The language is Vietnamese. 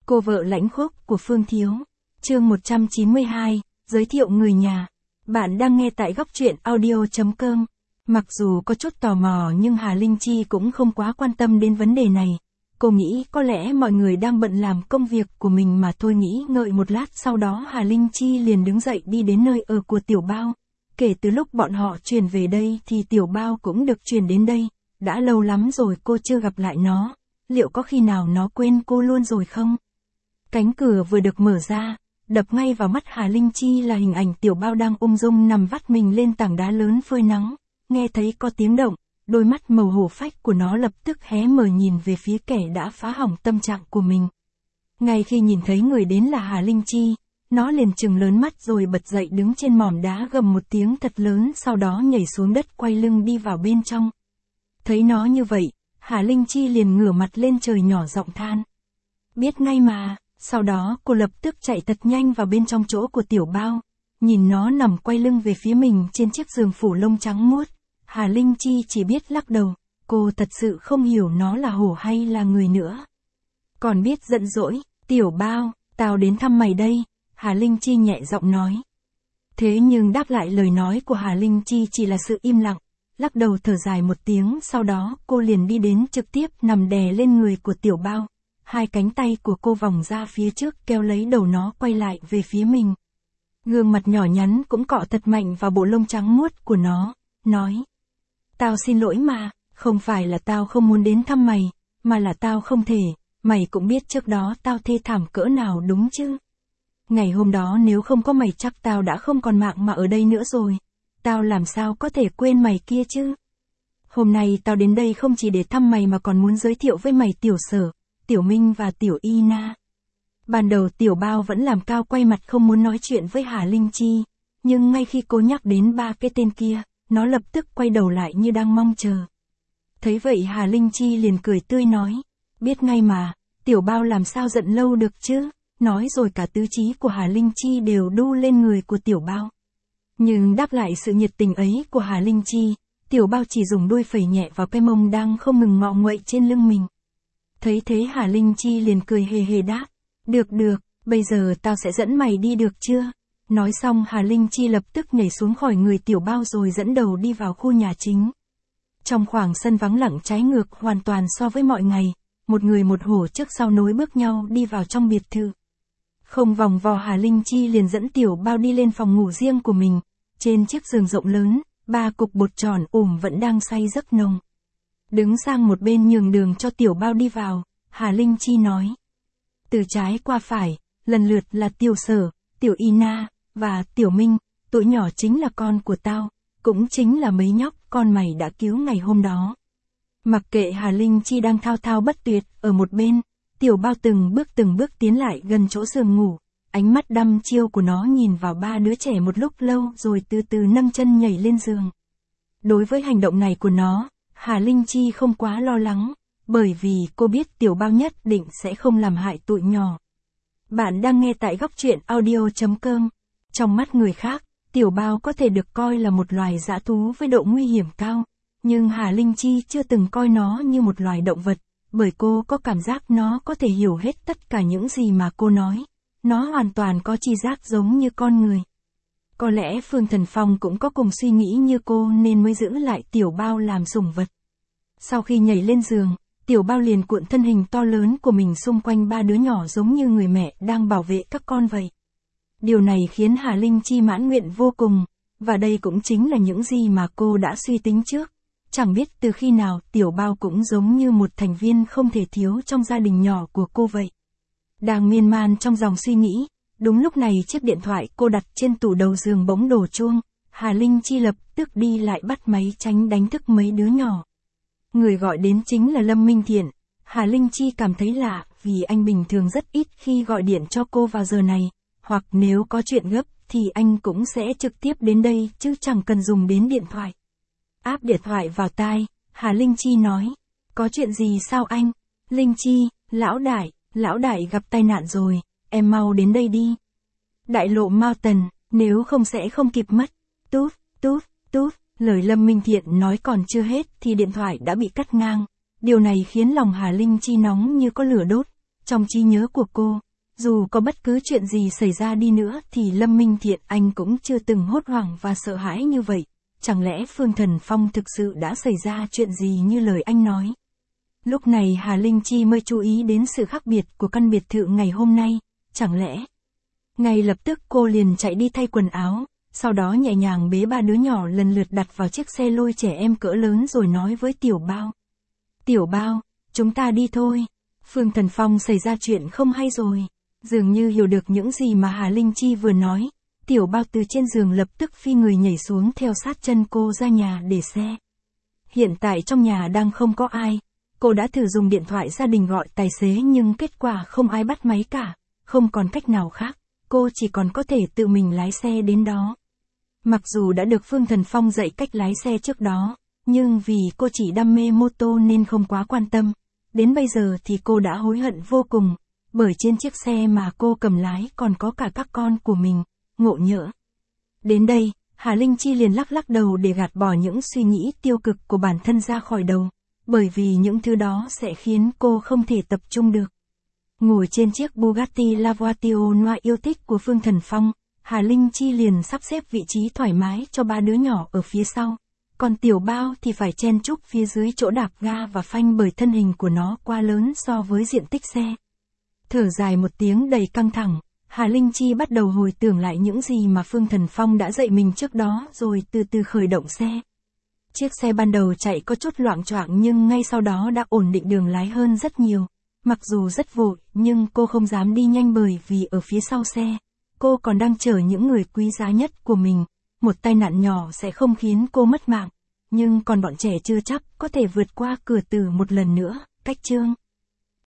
Cô vợ lãnh khốc của Phương Thiếu. Chương 192, giới thiệu người nhà. Bạn đang nghe tại góc truyện audio.com. Mặc dù có chút tò mò nhưng Hà Linh Chi cũng không quá quan tâm đến vấn đề này. Cô nghĩ có lẽ mọi người đang bận làm công việc của mình mà thôi. Nghĩ ngợi một lát, sau đó Hà Linh Chi liền đứng dậy đi đến nơi ở của Tiểu Bao. Kể từ lúc bọn họ chuyển về đây thì Tiểu Bao cũng được chuyển đến đây. Đã lâu lắm rồi cô chưa gặp lại nó. Liệu có khi nào nó quên cô luôn rồi không? Cánh cửa vừa được mở ra, đập ngay vào mắt Hà Linh Chi là hình ảnh Tiểu Bao đang ung dung nằm vắt mình lên tảng đá lớn phơi nắng. Nghe thấy có tiếng động, đôi mắt màu hổ phách của nó lập tức hé mở nhìn về phía kẻ đã phá hỏng tâm trạng của mình. Ngay khi nhìn thấy người đến là Hà Linh Chi, nó liền trừng lớn mắt rồi bật dậy đứng trên mỏm đá gầm một tiếng thật lớn, sau đó nhảy xuống đất quay lưng đi vào bên trong. Thấy nó như vậy, Hà Linh Chi liền ngửa mặt lên trời nhỏ giọng than. Biết ngay mà. Sau đó cô lập tức chạy thật nhanh vào bên trong chỗ của Tiểu Bao. Nhìn nó nằm quay lưng về phía mình trên chiếc giường phủ lông trắng muốt, Hà Linh Chi chỉ biết lắc đầu. Cô thật sự không hiểu nó là hổ hay là người nữa. Còn biết giận dỗi. Tiểu Bao, tao đến thăm mày đây, Hà Linh Chi nhẹ giọng nói. Thế nhưng đáp lại lời nói của Hà Linh Chi chỉ là sự im lặng. Lắc đầu thở dài một tiếng, sau đó cô liền đi đến trực tiếp nằm đè lên người của Tiểu Bao. Hai cánh tay của cô vòng ra phía trước kéo lấy đầu nó quay lại về phía mình. Gương mặt nhỏ nhắn cũng cọ thật mạnh vào bộ lông trắng muốt của nó, nói. Tao xin lỗi mà, không phải là tao không muốn đến thăm mày, mà là tao không thể, mày cũng biết trước đó tao thê thảm cỡ nào đúng chứ. Ngày hôm đó nếu không có mày chắc tao đã không còn mạng mà ở đây nữa rồi. Tao làm sao có thể quên mày kia chứ. Hôm nay tao đến đây không chỉ để thăm mày mà còn muốn giới thiệu với mày Tiểu Sở, Tiểu Minh và Tiểu Y Na. Ban đầu Tiểu Bao vẫn làm cao quay mặt không muốn nói chuyện với Hà Linh Chi, nhưng ngay khi cô nhắc đến ba cái tên kia, nó lập tức quay đầu lại như đang mong chờ. Thấy vậy Hà Linh Chi liền cười tươi nói, biết ngay mà, Tiểu Bao làm sao giận lâu được chứ, nói rồi cả tứ trí của Hà Linh Chi đều đu lên người của Tiểu Bao. Nhưng đáp lại sự nhiệt tình ấy của Hà Linh Chi, Tiểu Bao chỉ dùng đuôi phẩy nhẹ vào cái mông đang không ngừng ngọ nguậy trên lưng mình. Thấy thế Hà Linh Chi liền cười hề hề đáp, được, bây giờ tao sẽ dẫn mày đi được chưa? Nói xong Hà Linh Chi lập tức nhảy xuống khỏi người Tiểu Bao rồi dẫn đầu đi vào khu nhà chính. Trong khoảng sân vắng lặng trái ngược hoàn toàn so với mọi ngày, một người một hổ trước sau nối bước nhau đi vào trong biệt thự. Không vòng vo Hà Linh Chi liền dẫn Tiểu Bao đi lên phòng ngủ riêng của mình. Trên chiếc giường rộng lớn, 3 cục bột tròn vẫn đang say giấc nồng. Đứng sang một bên nhường đường cho Tiểu Bao đi vào, Hà Linh Chi nói. Từ trái qua phải, lần lượt là Tiểu Sở, Tiểu Y Na, và Tiểu Minh, tụi nhỏ chính là con của tao, cũng chính là mấy nhóc con mày đã cứu ngày hôm đó. Mặc kệ Hà Linh Chi đang thao thao bất tuyệt, ở một bên, Tiểu Bao từng bước tiến lại gần chỗ giường ngủ. Ánh mắt đăm chiêu của nó nhìn vào ba đứa trẻ một lúc lâu rồi từ từ nâng chân nhảy lên giường. Đối với hành động này của nó, Hà Linh Chi không quá lo lắng, bởi vì cô biết Tiểu Bao nhất định sẽ không làm hại tụi nhỏ. Bạn đang nghe tại góc truyện audio.com. Trong mắt người khác, Tiểu Bao có thể được coi là một loài dã thú với độ nguy hiểm cao, nhưng Hà Linh Chi chưa từng coi nó như một loài động vật, bởi cô có cảm giác nó có thể hiểu hết tất cả những gì mà cô nói. Nó hoàn toàn có tri giác giống như con người. Có lẽ Phương Thần Phong cũng có cùng suy nghĩ như cô nên mới giữ lại Tiểu Bao làm sủng vật. Sau khi nhảy lên giường, Tiểu Bao liền cuộn thân hình to lớn của mình xung quanh ba đứa nhỏ giống như người mẹ đang bảo vệ các con vậy. Điều này khiến Hà Linh Chi mãn nguyện vô cùng, và đây cũng chính là những gì mà cô đã suy tính trước. Chẳng biết từ khi nào Tiểu Bao cũng giống như một thành viên không thể thiếu trong gia đình nhỏ của cô vậy. Đang miên man trong dòng suy nghĩ, đúng lúc này chiếc điện thoại cô đặt trên tủ đầu giường bỗng đổ chuông, Hà Linh Chi lập tức đi lại bắt máy tránh đánh thức mấy đứa nhỏ. Người gọi đến chính là Lâm Minh Thiện. Hà Linh Chi cảm thấy lạ vì anh bình thường rất ít khi gọi điện cho cô vào giờ này, hoặc nếu có chuyện gấp thì anh cũng sẽ trực tiếp đến đây chứ chẳng cần dùng đến điện thoại. Áp điện thoại vào tai, Hà Linh Chi nói, có chuyện gì sao anh? Linh Chi, Lão đại gặp tai nạn rồi, em mau đến đây đi. Đại lộ Mao Tần, nếu không sẽ không kịp mất. Tút, lời Lâm Minh Thiện nói còn chưa hết thì điện thoại đã bị cắt ngang. Điều này khiến lòng Hà Linh Chi nóng như có lửa đốt. Trong trí nhớ của cô, dù có bất cứ chuyện gì xảy ra đi nữa thì Lâm Minh Thiện anh cũng chưa từng hốt hoảng và sợ hãi như vậy. Chẳng lẽ Phương Thần Phong thực sự đã xảy ra chuyện gì như lời anh nói? Lúc này Hà Linh Chi mới chú ý đến sự khác biệt của căn biệt thự ngày hôm nay, chẳng lẽ? Ngay lập tức cô liền chạy đi thay quần áo, sau đó nhẹ nhàng bế ba đứa nhỏ lần lượt đặt vào chiếc xe lôi trẻ em cỡ lớn rồi nói với Tiểu Bao. Tiểu Bao, chúng ta đi thôi. Phương Thần Phong xảy ra chuyện không hay rồi. Dường như hiểu được những gì mà Hà Linh Chi vừa nói, Tiểu Bao từ trên giường lập tức phi người nhảy xuống theo sát chân cô ra nhà để xe. Hiện tại trong nhà đang không có ai. Cô đã thử dùng điện thoại gia đình gọi tài xế nhưng kết quả không ai bắt máy cả, không còn cách nào khác, cô chỉ còn có thể tự mình lái xe đến đó. Mặc dù đã được Phương Thần Phong dạy cách lái xe trước đó, nhưng vì cô chỉ đam mê mô tô nên không quá quan tâm. Đến bây giờ thì cô đã hối hận vô cùng, bởi trên chiếc xe mà cô cầm lái còn có cả các con của mình, ngộ nhỡ. Đến đây, Hà Linh Chi liền lắc lắc đầu để gạt bỏ những suy nghĩ tiêu cực của bản thân ra khỏi đầu, bởi vì những thứ đó sẽ khiến cô không thể tập trung được. Ngồi trên chiếc Bugatti La Voiture Noire yêu thích của Phương Thần Phong, Hà Linh Chi liền sắp xếp vị trí thoải mái cho ba đứa nhỏ ở phía sau. Còn Tiểu Bao thì phải chen chúc phía dưới chỗ đạp ga và phanh bởi thân hình của nó quá lớn so với diện tích xe. Thở dài một tiếng đầy căng thẳng, Hà Linh Chi bắt đầu hồi tưởng lại những gì mà Phương Thần Phong đã dạy mình trước đó rồi từ từ khởi động xe. Chiếc xe ban đầu chạy có chút loạng choạng nhưng ngay sau đó đã ổn định đường lái hơn rất nhiều. Mặc dù rất vội nhưng cô không dám đi nhanh bởi vì ở phía sau xe, cô còn đang chở những người quý giá nhất của mình. Một tai nạn nhỏ sẽ không khiến cô mất mạng, nhưng còn bọn trẻ chưa chắc có thể vượt qua cửa tử một lần nữa, cách chương.